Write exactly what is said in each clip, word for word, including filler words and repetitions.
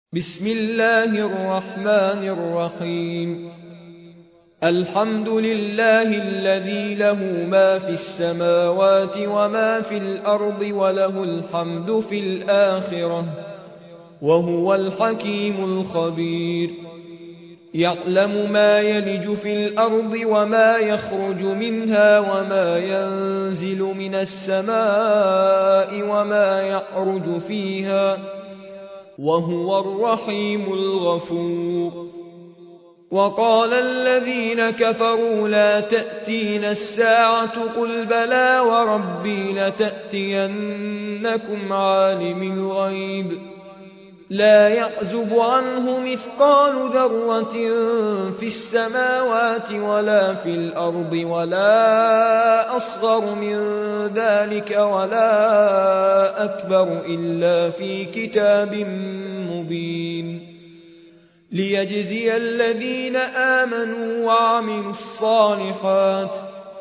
بسم الله الرحمن الرحيم. الحمد لله الذي له ما في السماوات وما في الأرض وله الحمد في الآخرة وهو الحكيم الخبير. يعلم ما يلج في الأرض وما يخرج منها وما ينزل من السماء وما يعرج فيها وهو الرحيم الغفور. وقال الذين كفروا لا تأتينا الساعة قل بلى وربي لتأتينكم عالم الغيب لا يعزب عنه مثقال ذرة في السماوات ولا في الأرض ولا أصغر من ذلك ولا أكبر إلا في كتاب مبين ليجزي الذين آمنوا وعملوا الصالحات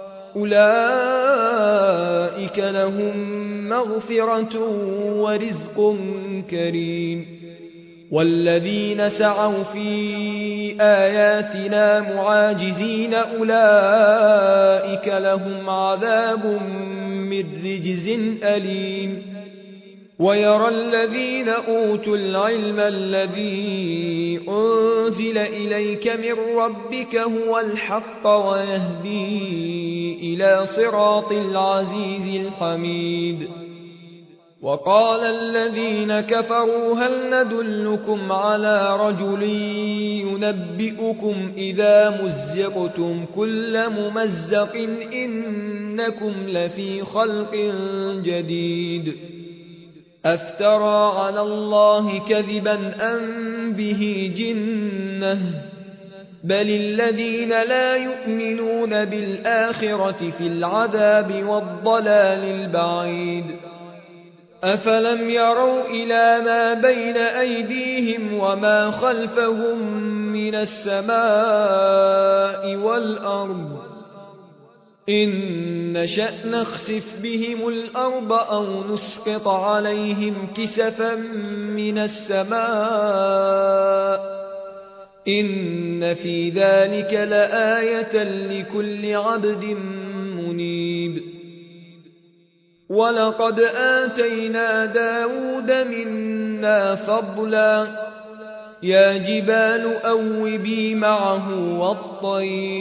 أولئك لهم مغفرة ورزق كريم. والذين سعوا في آياتنا معاجزين أولئك لهم عذاب من رجز أليم. ويرى الذين أوتوا العلم الذي أنزل إليك من ربك هو الحق ويهدي إلى صراط العزيز الحميد. وقال الذين كفروا هل ندلكم على رجل ينبئكم إذا مزقتم كل ممزق إنكم لفي خلق جديد أفترى على الله كذبا أم به جنة بل الذين لا يؤمنون بالآخرة في العذاب والضلال البعيد. أفلم يروا إلى ما بين أيديهم وما خلفهم من السماء والأرض إن نشأ نخسف بهم الأرض أو نسقط عليهم كسفا من السماء إن في ذلك لآية لكل عبد منيب. ولقد آتينا داود منا فضلا يا جبال أوبي معه والطير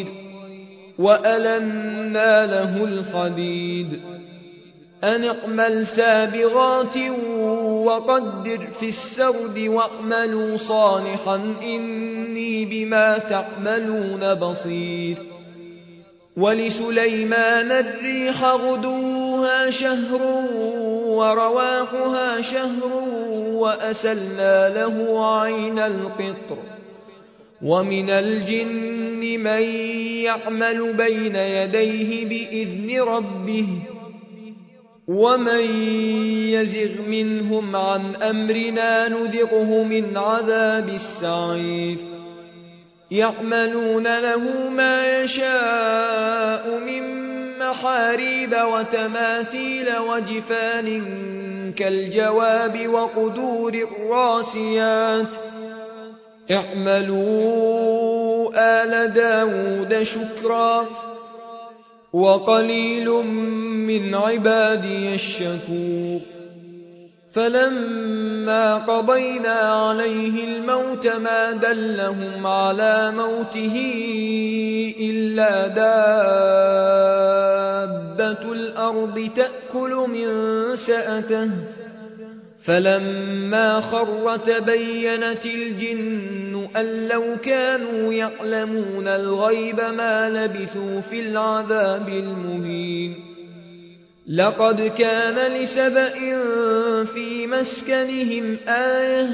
وألنا له الحديد أن اعمل سابغات وقدر في السرد واعملوا صالحا إني بما تعملون بصير. ولسليمان الريح غدوها شهر ورواحها شهر وأسلنا له عين القطر ومن الجن من يعمل بين يديه بإذن ربه ومن يزغ منهم عن أمرنا نذقه من عذاب السعير. يعملون له ما يشاء من محاريب وتماثيل وجفان كالجواب وقدور الراسيات اعملوا آل داود شكرا وقليل من عبادي الشكور. فلما قضينا عليه الموت ما دلهم على موته إلا دابة الأرض تأكل من سأته فلما خر تبينت الجن أن لو كانوا يعلمون الغيب ما لبثوا في العذاب المهين. لقد كان لسبأ في مسكنهم آية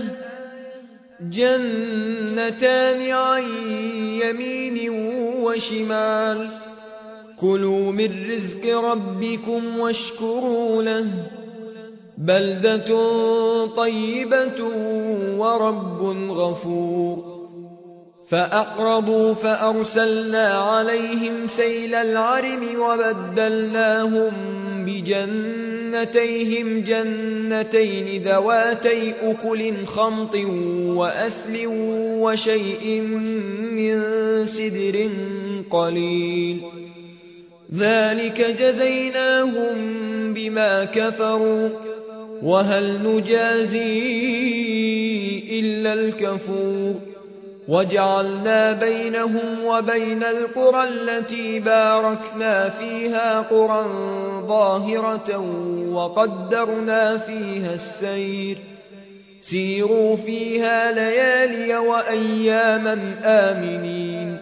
جنتان عن يمين وشمال كلوا من رزق ربكم واشكروا له بلدة طيبة ورب غفور. فأعرضوا فأرسلنا عليهم سيل العرم وبدلناهم بجنتين جنتيهم جنتين ذواتي أكل خمط وأثل وشيء من سدر قليل ذلك جزيناهم بما كفروا وهل نجازي إلا الكفور وجعلنا بينهم وبين القرى التي باركنا فيها قرى ظاهرة وقدرنا فيها السير سيروا فيها ليالي وأياما آمنين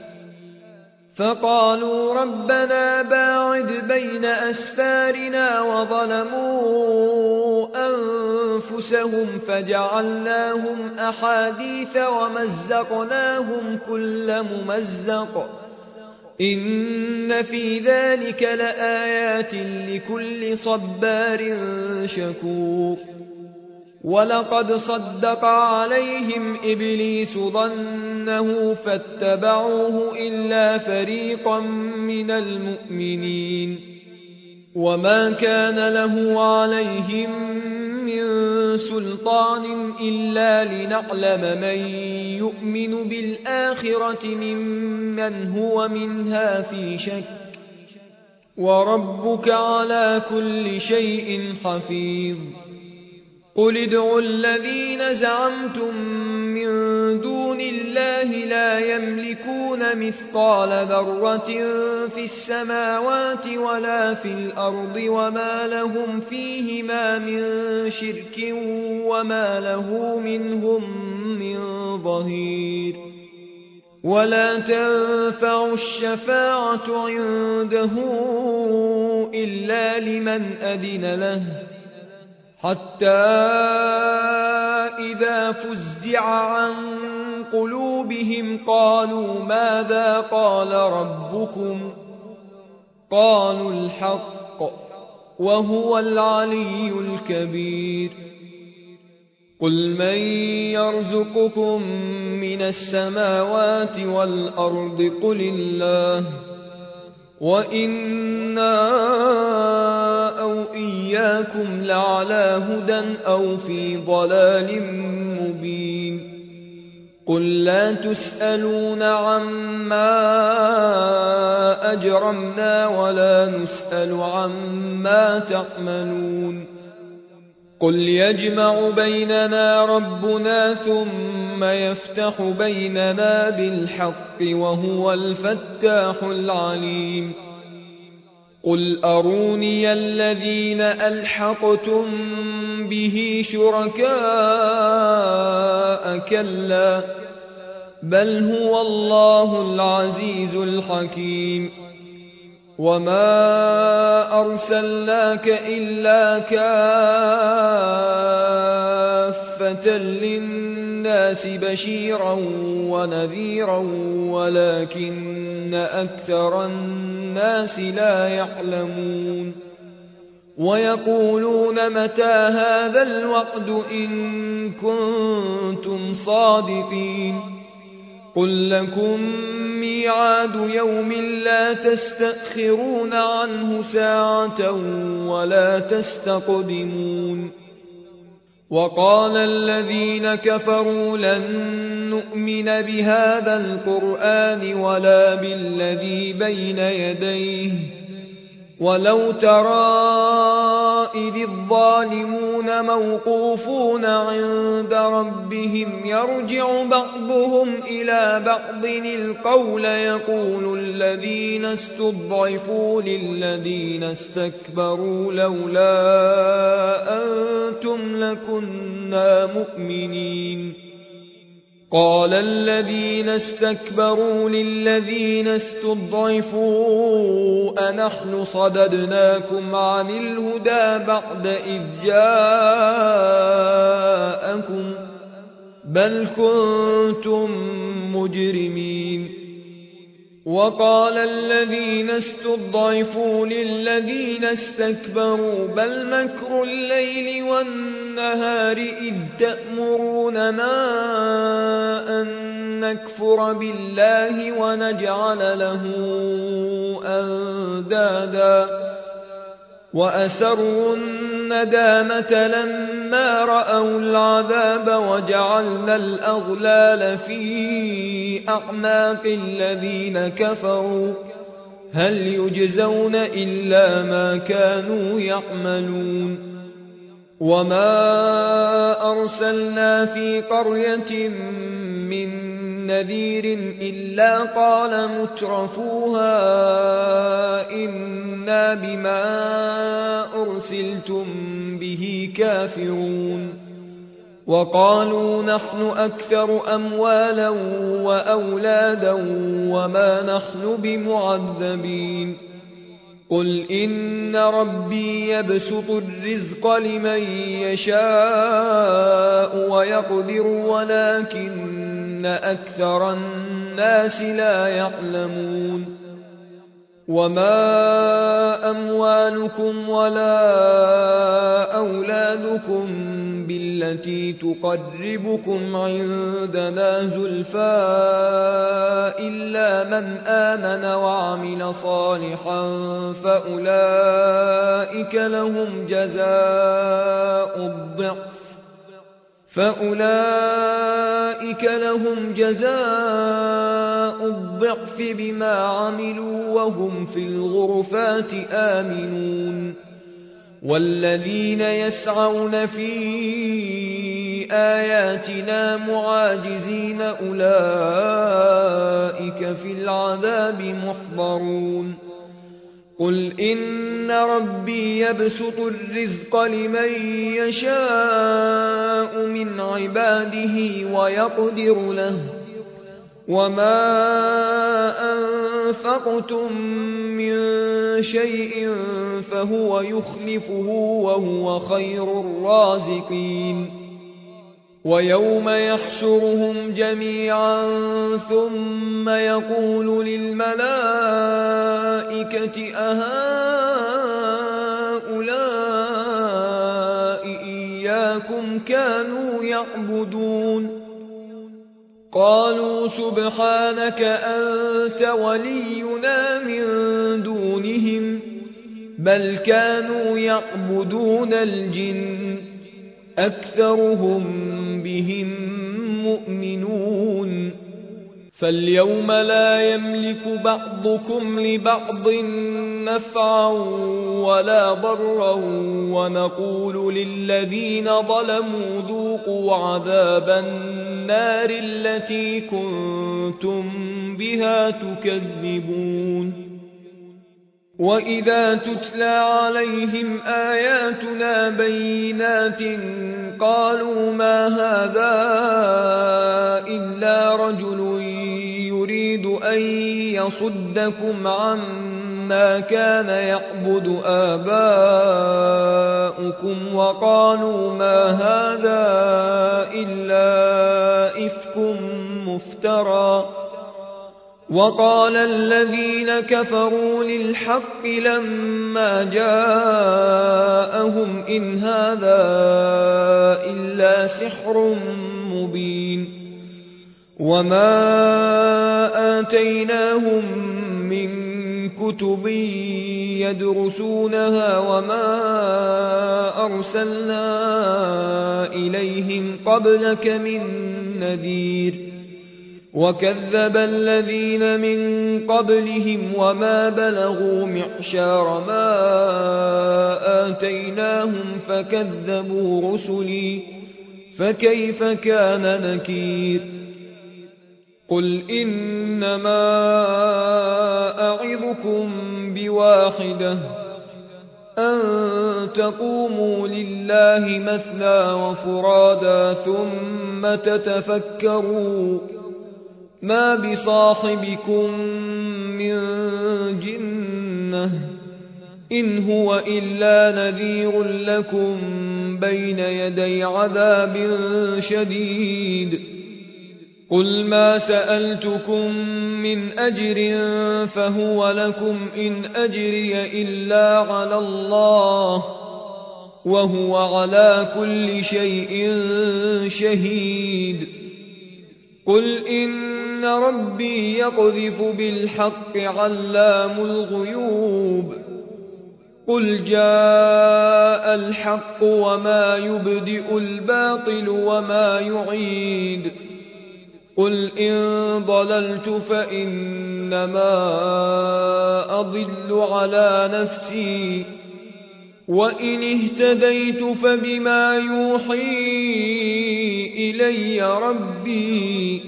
فقالوا ربنا باعد بين أسفارنا وظلموا أنفسهم فجعلناهم أحاديث ومزقناهم كل ممزق إن في ذلك لآيات لكل صبار شكور ولقد صدق عليهم إبليس ظنه فاتبعوه إلا فريقا من المؤمنين وما كان له عليهم من سلطان إلا لنعلم من يؤمن بالآخرة ممن هو منها في شك وربك على كل شيء حفيظ قل ادعوا الذين زعمتم من دون الله لا يملكون مثقال ذرة في السماوات ولا في الأرض وما لهم فيهما من شرك وما له منهم من ظهير ولا تنفع الشفاعة عنده إلا لمن أذن له حتى إذا فزع عن قلوبهم قالوا ماذا قال ربكم قالوا الحق وهو العلي الكبير قل من يرزقكم من السماوات والأرض قل الله وإنا أو إياكم لعلى هدى أو في ضلال مبين قل لا تسألون عما أجرمنا ولا نسأل عما تعملون قل يجمع بيننا ربنا ثم يفتح بيننا بالحق وهو الفتاح العليم قل أروني الذين ألحقتم به شركاء كلا بل هو الله العزيز الحكيم وما أرسلناك إلا كافة للناس بشيرا ونذيرا ولكن أكثر الناس لا يعلمون ويقولون متى هذا الوعد إن كنتم صادقين قل لكم ميعاد يوم لا تستأخرون عنه ساعة ولا تستقدمون وقال الذين كفروا لن نؤمن بهذا القرآن ولا بالذي بين يديه ولو ترى إذ الظالمون موقوفون عند ربهم يرجع بعضهم إلى بعض القول يقول الذين استضعفوا للذين استكبروا لولا أنتم لكنا مؤمنين قال الذين استكبروا للذين استضعفوا أنحن صددناكم عن الهدى بعد إذ جاءكم بل كنتم مجرمين وقال الذين استضعفوا للذين استكبروا بل مكر الليل والنهار إذ تأمروننا أن نكفر بالله ونجعل له أندادا وأسروا الندامة لما رأوا العذاب وجعلنا الأغلال في أعناق الذين كفروا هل يجزون إلا ما كانوا يعملون وما أرسلنا في قرية من نذير إلا قال مترفوها إنا بما أرسلتم به كافرون وقالوا نحن أكثر أموالا وأولادا وما نحن بمعذبين قل إن ربي يبسط الرزق لمن يشاء ويقدر ولكن أكثر الناس لا يعلمون وما أموالكم ولا أولادكم بالتي تقربكم عندنا زلفى إلا من آمن وعمل صالحا فأولئك لهم جزاء الضعف فأولئك لهم جزاء الضعف بما عملوا وهم في الغرفات آمنون والذين يسعون في آياتنا معاجزين أولئك في العذاب محضرون قل إن ربي يبسط الرزق لمن يشاء من عباده ويقدر له وما أنفقتم من شيء فهو يخلفه وهو خير الرازقين ويوم يحشرهم جميعا ثم يقول للملائكة أهؤلاء إياكم كانوا يعبدون قالوا سبحانك أنت ولينا من دونهم بل كانوا يعبدون الجن أكثرهم بهم مؤمنون فاليوم لا يملك بعضكم لبعض نفعا ولا ضرا ونقول للذين ظلموا ذوقوا عذاب النار التي كنتم بها تكذبون وإذا تتلى عليهم آياتنا بينات قالوا ما هذا إلا رجل يريد أن يصدكم عما كان يعبد آباؤكم وقالوا ما هذا إلا إفك مفترى وقال الذين كفروا للحق لما جاءهم إن هذا إلا سحر مبين وما آتيناهم من كتب يدرسونها وما أرسلنا إليهم قبلك من نذير وكذب الذين من قبلهم وما بلغوا معشار ما آتيناهم فكذبوا رسلي فكيف كان نكير قل إنما أعظكم بواحدة أن تقوموا لله مثنى وفرادا ثم تتفكروا ما بصاحبكم من جنة إن هو إلا نذير لكم بين يدي عذاب شديد قل ما سألتكم من أجر فهو لكم إن أجري إلا على الله وهو على كل شيء شهيد قل إن ربي يقذف بالحق علام الغيوب قل جاء الحق وما يبدئ الباطل وما يعيد قل إن ضللت فإنما أضل على نفسي وإن اهتديت فبما يوحي إلي ربي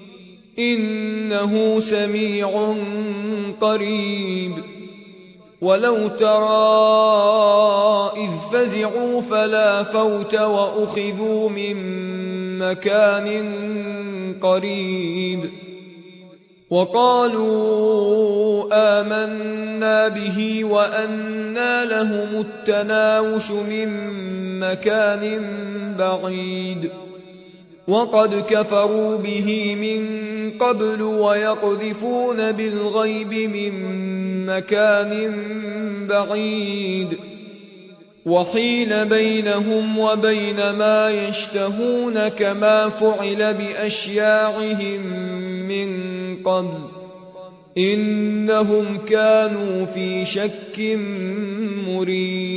إنه سميع قريب ولو ترى إذ فزعوا فلا فوت وأخذوا من مكان قريب وقالوا آمنا به وأنى لهم التناوش من مكان بعيد وقد كفروا به من قبل ويقذفون بالغيب من مكان بعيد وحيل بينهم وبين ما يشتهون كما فعل بأشياعهم من قبل إنهم كانوا في شك مريب